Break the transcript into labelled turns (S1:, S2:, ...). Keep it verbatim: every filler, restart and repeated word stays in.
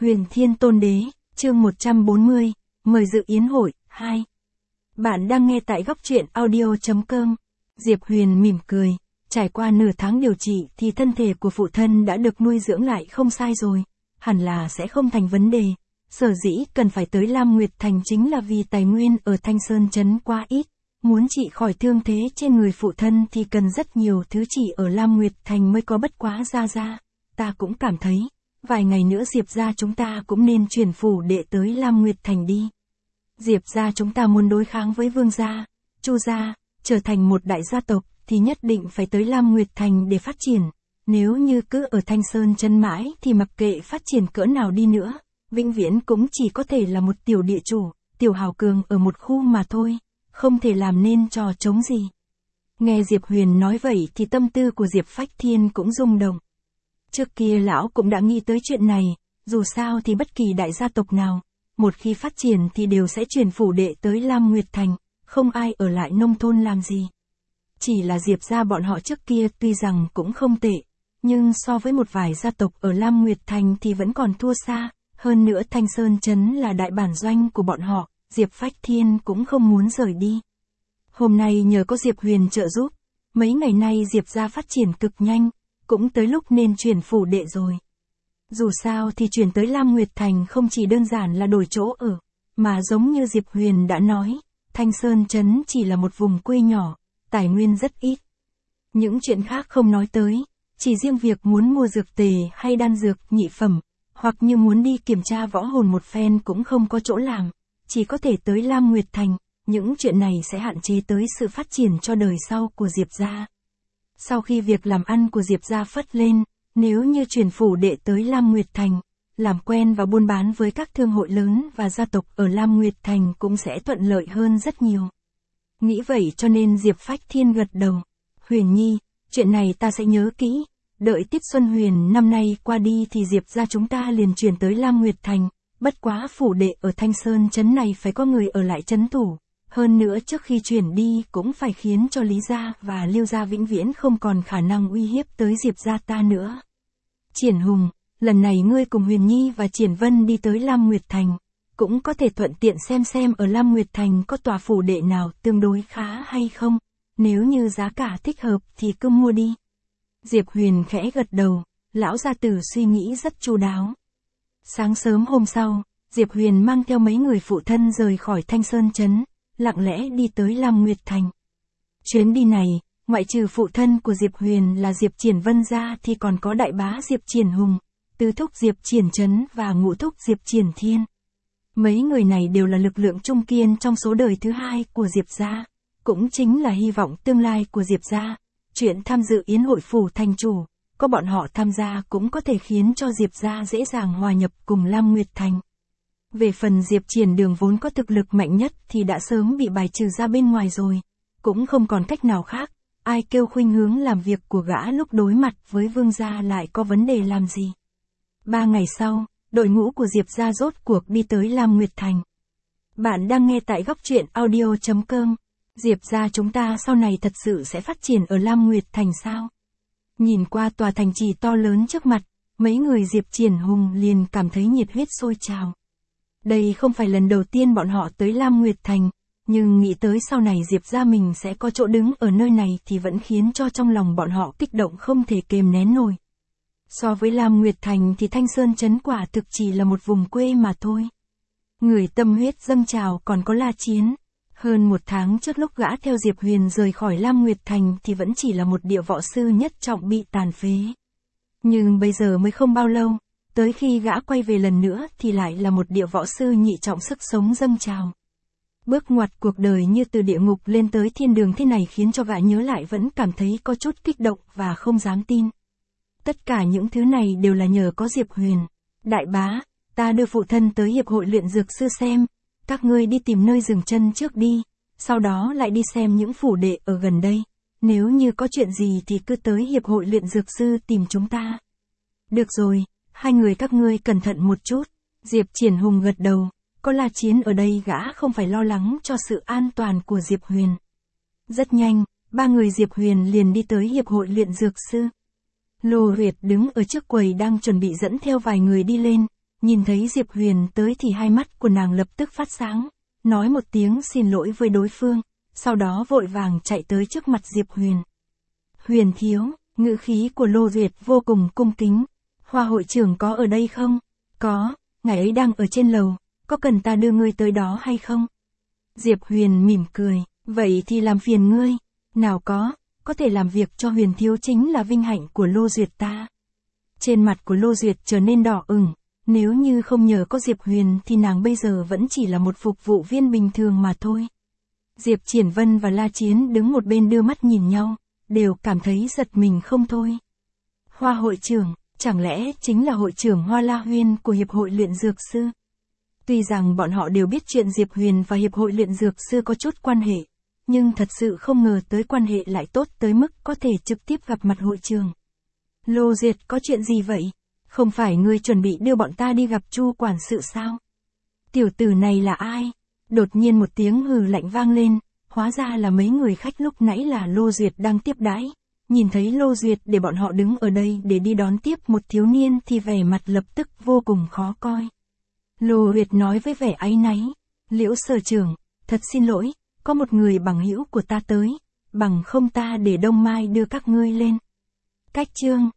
S1: Huyền Thiên Tôn Đế, chương một trăm bốn mươi, mời dự yến hội, hai. Bạn đang nghe tại góc truyện audio chấm com. Diệp Huyền mỉm cười, trải qua nửa tháng điều trị thì thân thể của phụ thân đã được nuôi dưỡng lại không sai rồi, hẳn là sẽ không thành vấn đề. Sở dĩ cần phải tới Lam Nguyệt Thành chính là vì tài nguyên ở Thanh Sơn Trấn quá ít, muốn trị khỏi thương thế trên người phụ thân thì cần rất nhiều thứ chỉ ở Lam Nguyệt Thành mới có. Bất quá ra ra, ta cũng cảm thấy, vài ngày nữa Diệp gia chúng ta cũng nên chuyển phủ đệ tới Lam Nguyệt Thành đi. Diệp gia chúng ta muốn đối kháng với Vương gia, Chu gia, trở thành một đại gia tộc thì nhất định phải tới Lam Nguyệt Thành để phát triển. Nếu như cứ ở Thanh Sơn Trấn mãi thì mặc kệ phát triển cỡ nào đi nữa, vĩnh viễn cũng chỉ có thể là một tiểu địa chủ, tiểu hào cường ở một khu mà thôi, không thể làm nên trò trống gì. Nghe Diệp Huyền nói vậy thì tâm tư của Diệp Phách Thiên cũng rung động. Trước kia lão cũng đã nghĩ tới chuyện này, dù sao thì bất kỳ đại gia tộc nào, một khi phát triển thì đều sẽ chuyển phủ đệ tới Lam Nguyệt Thành, không ai ở lại nông thôn làm gì. Chỉ là Diệp gia bọn họ trước kia tuy rằng cũng không tệ, nhưng so với một vài gia tộc ở Lam Nguyệt Thành thì vẫn còn thua xa, hơn nữa Thanh Sơn Trấn là đại bản doanh của bọn họ, Diệp Phách Thiên cũng không muốn rời đi. Hôm nay nhờ có Diệp Huyền trợ giúp, mấy ngày nay Diệp gia phát triển cực nhanh, cũng tới lúc nên chuyển phủ đệ rồi. Dù sao thì chuyển tới Lam Nguyệt Thành không chỉ đơn giản là đổi chỗ ở, mà giống như Diệp Huyền đã nói, Thanh Sơn Trấn chỉ là một vùng quê nhỏ, tài nguyên rất ít. Những chuyện khác không nói tới, chỉ riêng việc muốn mua dược tề hay đan dược nhị phẩm, hoặc như muốn đi kiểm tra võ hồn một phen cũng không có chỗ làm, chỉ có thể tới Lam Nguyệt Thành, những chuyện này sẽ hạn chế tới sự phát triển cho đời sau của Diệp gia. Sau khi việc làm ăn của Diệp gia phất lên, nếu như chuyển phủ đệ tới Lam Nguyệt Thành, làm quen và buôn bán với các thương hội lớn và gia tộc ở Lam Nguyệt Thành cũng sẽ thuận lợi hơn rất nhiều. Nghĩ vậy cho nên Diệp Phách Thiên gật đầu. Huyền Nhi, chuyện này ta sẽ nhớ kỹ, đợi Tiết Xuân Huyền năm nay qua đi thì Diệp gia chúng ta liền chuyển tới Lam Nguyệt Thành, bất quá phủ đệ ở Thanh Sơn Trấn này phải có người ở lại trấn thủ. Hơn nữa trước khi chuyển đi cũng phải khiến cho Lý gia và Liêu gia vĩnh viễn không còn khả năng uy hiếp tới Diệp gia ta nữa. Triển Hùng, lần này ngươi cùng Huyền Nhi và Triển Vân đi tới Lam Nguyệt Thành, cũng có thể thuận tiện xem xem ở Lam Nguyệt Thành có tòa phủ đệ nào tương đối khá hay không, nếu như giá cả thích hợp thì cứ mua đi. Diệp Huyền khẽ gật đầu, lão gia tử suy nghĩ rất chu đáo. Sáng sớm hôm sau, Diệp Huyền mang theo mấy người phụ thân rời khỏi Thanh Sơn Trấn, lặng lẽ đi tới Lam Nguyệt Thành. Chuyến đi này, ngoại trừ phụ thân của Diệp Huyền là Diệp Triển Vân ra thì còn có đại bá Diệp Triển Hùng, tứ thúc Diệp Triển Trấn và ngũ thúc Diệp Triển Thiên. Mấy người này đều là lực lượng trung kiên trong số đời thứ hai của Diệp gia, cũng chính là hy vọng tương lai của Diệp gia. Chuyện tham dự yến hội phủ thành chủ, có bọn họ tham gia cũng có thể khiến cho Diệp gia dễ dàng hòa nhập cùng Lam Nguyệt Thành. Về phần Diệp Triển Đường vốn có thực lực mạnh nhất thì đã sớm bị bài trừ ra bên ngoài rồi, cũng không còn cách nào khác, ai kêu khuynh hướng làm việc của gã lúc đối mặt với Vương gia lại có vấn đề làm gì. Ba ngày sau, đội ngũ của Diệp gia rốt cuộc đi tới Lam Nguyệt Thành. Bạn đang nghe tại góc truyện audio chấm com. Diệp gia chúng ta sau này thật sự sẽ phát triển ở Lam Nguyệt Thành sao? Nhìn qua tòa thành trì to lớn trước mặt, mấy người Diệp Triển Hùng liền cảm thấy nhiệt huyết sôi trào. Đây không phải lần đầu tiên bọn họ tới Lam Nguyệt Thành, nhưng nghĩ tới sau này Diệp gia mình sẽ có chỗ đứng ở nơi này thì vẫn khiến cho trong lòng bọn họ kích động không thể kềm nén nổi. So với Lam Nguyệt Thành thì Thanh Sơn Trấn quả thực chỉ là một vùng quê mà thôi. Người tâm huyết dâng trào còn có La Chiến. Hơn một tháng trước lúc gã theo Diệp Huyền rời khỏi Lam Nguyệt Thành thì vẫn chỉ là một địa võ sư nhất trọng bị tàn phế. Nhưng bây giờ mới không bao lâu, tới khi gã quay về lần nữa thì lại là một địa võ sư nhị trọng sức sống dâng trào. Bước ngoặt cuộc đời như từ địa ngục lên tới thiên đường thế này khiến cho gã nhớ lại vẫn cảm thấy có chút kích động và không dám tin. Tất cả những thứ này đều là nhờ có Diệp Huyền. Đại bá, ta đưa phụ thân tới hiệp hội luyện dược sư xem, các ngươi đi tìm nơi dừng chân trước đi, sau đó lại đi xem những phủ đệ ở gần đây, nếu như có chuyện gì thì cứ tới hiệp hội luyện dược sư tìm chúng ta. Được rồi, hai người các ngươi cẩn thận một chút. Diệp Triển Hùng gật đầu, có La Chiến ở đây gã không phải lo lắng cho sự an toàn của Diệp Huyền. Rất nhanh, ba người Diệp Huyền liền đi tới hiệp hội luyện dược sư. Lô Huyệt đứng ở trước quầy đang chuẩn bị dẫn theo vài người đi lên, Nhìn thấy Diệp Huyền tới thì hai mắt của nàng lập tức phát sáng, nói một tiếng xin lỗi với đối phương, sau đó vội vàng chạy tới trước mặt Diệp Huyền. Huyền thiếu, ngữ khí của Lô Duyệt vô cùng cung kính. Hoa hội trưởng có ở đây không? Có, ngài ấy đang ở trên lầu, có cần ta đưa ngươi tới đó hay không? Diệp Huyền mỉm cười, vậy thì làm phiền ngươi. Nào có, có thể làm việc cho Huyền thiếu chính là vinh hạnh của Lô Duyệt ta. Trên mặt của Lô Duyệt trở nên đỏ ửng, nếu như không nhờ có Diệp Huyền thì nàng bây giờ vẫn chỉ là một phục vụ viên bình thường mà thôi. Diệp Triển Vân và La Chiến đứng một bên đưa mắt nhìn nhau, đều cảm thấy giật mình không thôi. Hoa hội trưởng, chẳng lẽ chính là hội trưởng Hoa La Huyên của Hiệp hội luyện dược sư? Tuy rằng bọn họ đều biết chuyện Diệp Huyền và Hiệp hội luyện dược sư có chút quan hệ, nhưng thật sự không ngờ tới quan hệ lại tốt tới mức có thể trực tiếp gặp mặt hội trưởng. Lô Duyệt, có chuyện gì vậy? Không phải ngươi chuẩn bị đưa bọn ta đi gặp Chu quản sự sao? Tiểu tử này là ai? Đột nhiên một tiếng hừ lạnh vang lên, hóa ra là mấy người khách lúc nãy là Lô Duyệt đang tiếp đãi. Nhìn thấy Lô Duyệt để bọn họ đứng ở đây để đi đón tiếp một thiếu niên thì vẻ mặt lập tức vô cùng khó coi. Lô Duyệt nói với vẻ áy náy, Liễu sở trưởng, thật xin lỗi, có một người bằng hữu của ta tới, bằng không ta để Đông Mai đưa các ngươi lên. Cách chương